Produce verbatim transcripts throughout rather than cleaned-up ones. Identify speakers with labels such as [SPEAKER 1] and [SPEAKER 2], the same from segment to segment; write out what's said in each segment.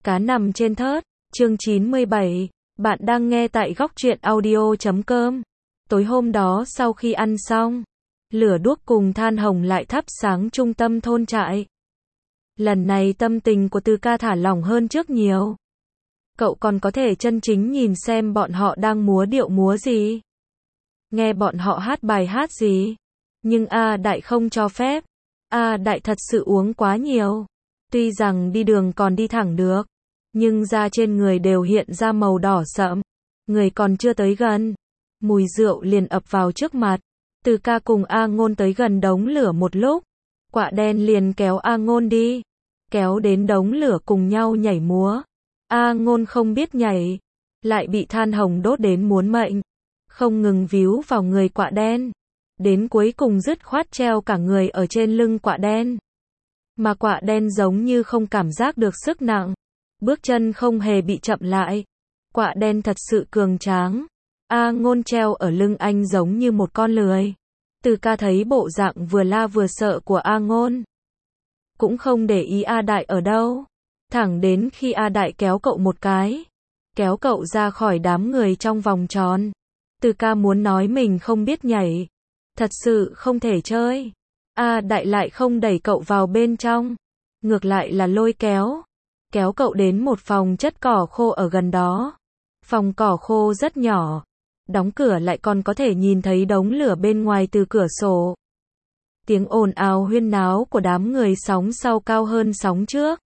[SPEAKER 1] Cá nằm trên thớt, chương chín mươi bảy, bạn đang nghe tại góc truyện audio chấm com. Tối hôm đó sau khi ăn xong, lửa đuốc cùng than hồng lại thắp sáng trung tâm thôn trại. Lần này tâm tình của Từ Ca thả lỏng hơn trước nhiều. Cậu còn có thể chân chính nhìn xem bọn họ đang múa điệu múa gì, nghe bọn họ hát bài hát gì. Nhưng A Đại không cho phép. A Đại thật sự uống quá nhiều. Tuy rằng đi đường còn đi thẳng được, nhưng da trên người đều hiện ra màu đỏ sậm. Người còn chưa tới gần, mùi rượu liền ập vào trước mặt. Từ Ca cùng A Ngôn tới gần đống lửa một lúc, Quạ đen liền kéo A Ngôn đi, kéo đến đống lửa cùng nhau nhảy múa. A Ngôn không biết nhảy, lại bị than hồng đốt đến muốn mệnh, không ngừng víu vào người Quạ đen, đến cuối cùng dứt khoát treo cả người ở trên lưng Quạ đen. Mà Quạ đen giống như không cảm giác được sức nặng, bước chân không hề bị chậm lại. Quạ đen thật sự cường tráng. A Ngôn treo ở lưng anh giống như một con lười. Từ Ca thấy bộ dạng vừa la vừa sợ của A Ngôn, cũng không để ý A Đại ở đâu, thẳng đến khi A Đại kéo cậu một cái, kéo cậu ra khỏi đám người trong vòng tròn. Từ Ca muốn nói mình không biết nhảy, thật sự không thể chơi. A Đại lại không đẩy cậu vào bên trong, ngược lại là lôi kéo, kéo cậu đến một phòng chất cỏ khô ở gần đó. Phòng cỏ khô rất nhỏ, đóng cửa lại còn có thể nhìn thấy đống lửa bên ngoài từ cửa sổ. Tiếng ồn ào huyên náo của đám người sóng sau cao hơn sóng trước.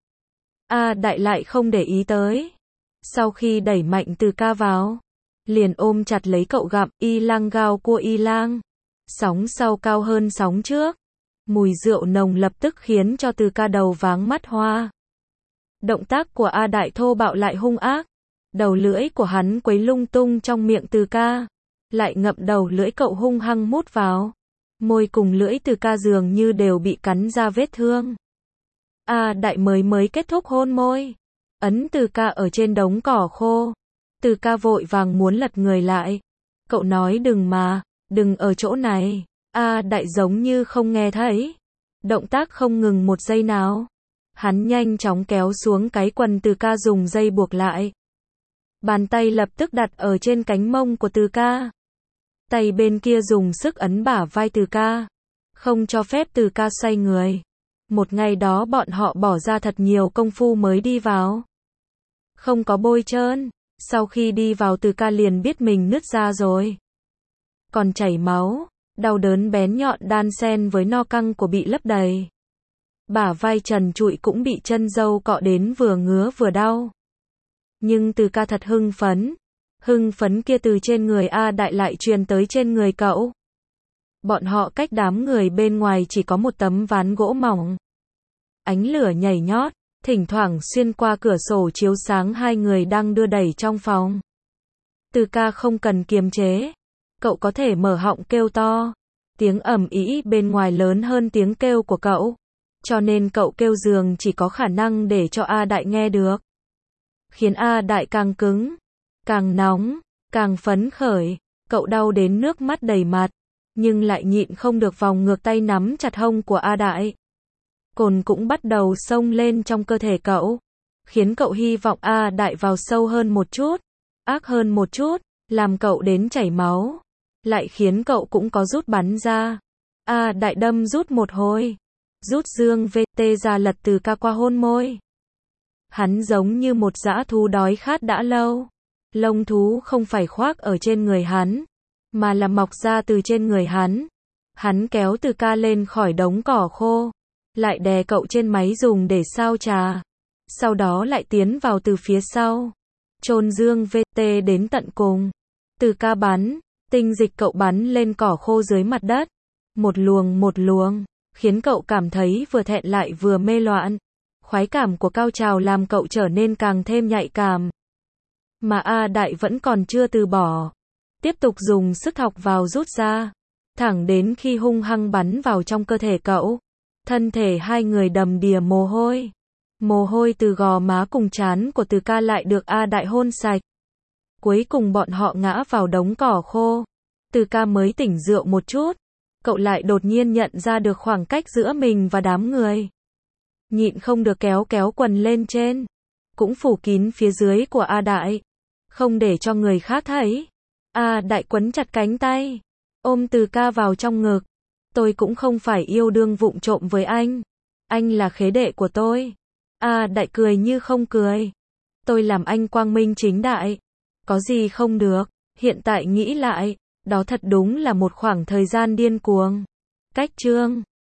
[SPEAKER 1] A Đại lại không để ý tới. Sau khi đẩy mạnh Từ Ca vào, liền ôm chặt lấy cậu gặm y lang gao cua y lang. Sóng sau cao hơn sóng trước. Mùi rượu nồng lập tức khiến cho Từ Ca đầu váng mắt hoa. Động tác của A Đại thô bạo lại hung ác. Đầu lưỡi của hắn quấy lung tung trong miệng Từ Ca, lại ngậm đầu lưỡi cậu hung hăng mút vào. Môi cùng lưỡi Từ Ca dường như đều bị cắn ra vết thương. A Đại mới mới kết thúc hôn môi, ấn Từ Ca ở trên đống cỏ khô. Từ Ca vội vàng muốn lật người lại. Cậu nói đừng mà, đừng ở chỗ này. A Đại giống như không nghe thấy. Động tác không ngừng một giây nào. Hắn nhanh chóng kéo xuống cái quần Từ Ca dùng dây buộc lại. Bàn tay lập tức đặt ở trên cánh mông của Từ Ca. Tay bên kia dùng sức ấn bả vai Từ Ca, không cho phép Từ Ca xoay người. Một ngày đó bọn họ bỏ ra thật nhiều công phu mới đi vào. Không có bôi trơn. Sau khi đi vào Từ Ca liền biết mình nứt ra rồi. Còn chảy máu, đau đớn bén nhọn đan xen với no căng của bị lấp đầy. Bả vai trần trụi cũng bị chân dâu cọ đến vừa ngứa vừa đau. Nhưng Từ Ca thật hưng phấn. Hưng phấn kia từ trên người A Đại lại truyền tới trên người cậu. Bọn họ cách đám người bên ngoài chỉ có một tấm ván gỗ mỏng. Ánh lửa nhảy nhót, thỉnh thoảng xuyên qua cửa sổ chiếu sáng hai người đang đưa đẩy trong phòng. Từ Ca không cần kiềm chế. Cậu có thể mở họng kêu to. Tiếng ầm ĩ bên ngoài lớn hơn tiếng kêu của cậu. Cho nên cậu kêu giường chỉ có khả năng để cho A Đại nghe được. Khiến A Đại càng cứng, càng nóng, càng phấn khởi. Cậu đau đến nước mắt đầy mặt, nhưng lại nhịn không được vòng ngược tay nắm chặt hông của A Đại. Cồn cũng bắt đầu xông lên trong cơ thể cậu, khiến cậu hy vọng A Đại vào sâu hơn một chút, ác hơn một chút, làm cậu đến chảy máu, lại khiến cậu cũng có rút bắn ra. A Đại đâm rút một hồi, rút dương vê tê ra lật Từ Ca qua hôn môi. Hắn giống như một dã thú đói khát đã lâu. Lông thú không phải khoác ở trên người hắn, mà là mọc ra từ trên người hắn. Hắn kéo Từ Ca lên khỏi đống cỏ khô, lại đè cậu trên máy dùng để sao trà. Sau đó lại tiến vào từ phía sau, chôn dương vê tê đến tận cùng. Từ Ca bắn, tinh dịch cậu bắn lên cỏ khô dưới mặt đất. Một luồng một luồng, khiến cậu cảm thấy vừa thẹn lại vừa mê loạn. Khoái cảm của cao trào làm cậu trở nên càng thêm nhạy cảm. Mà A Đại vẫn còn chưa từ bỏ. Tiếp tục dùng sức thọc vào rút ra. Thẳng đến khi hung hăng bắn vào trong cơ thể cậu. Thân thể hai người đầm đìa mồ hôi. Mồ hôi từ gò má cùng trán của Từ Ca lại được A Đại hôn sạch. Cuối cùng bọn họ ngã vào đống cỏ khô. Từ Ca mới tỉnh rượu một chút. Cậu lại đột nhiên nhận ra được khoảng cách giữa mình và đám người. Nhịn không được kéo kéo quần lên trên. cũng phủ kín phía dưới của A Đại, không để cho người khác thấy. A Đại quấn chặt cánh tay, ôm Từ Ca vào trong ngực. Tôi cũng không phải yêu đương vụng trộm với anh. Anh là khế đệ của tôi. A Đại cười như không cười. Tôi làm anh quang minh chính đại. Có gì không được. Hiện tại nghĩ lại, đó thật đúng là một khoảng thời gian điên cuồng. Cách chương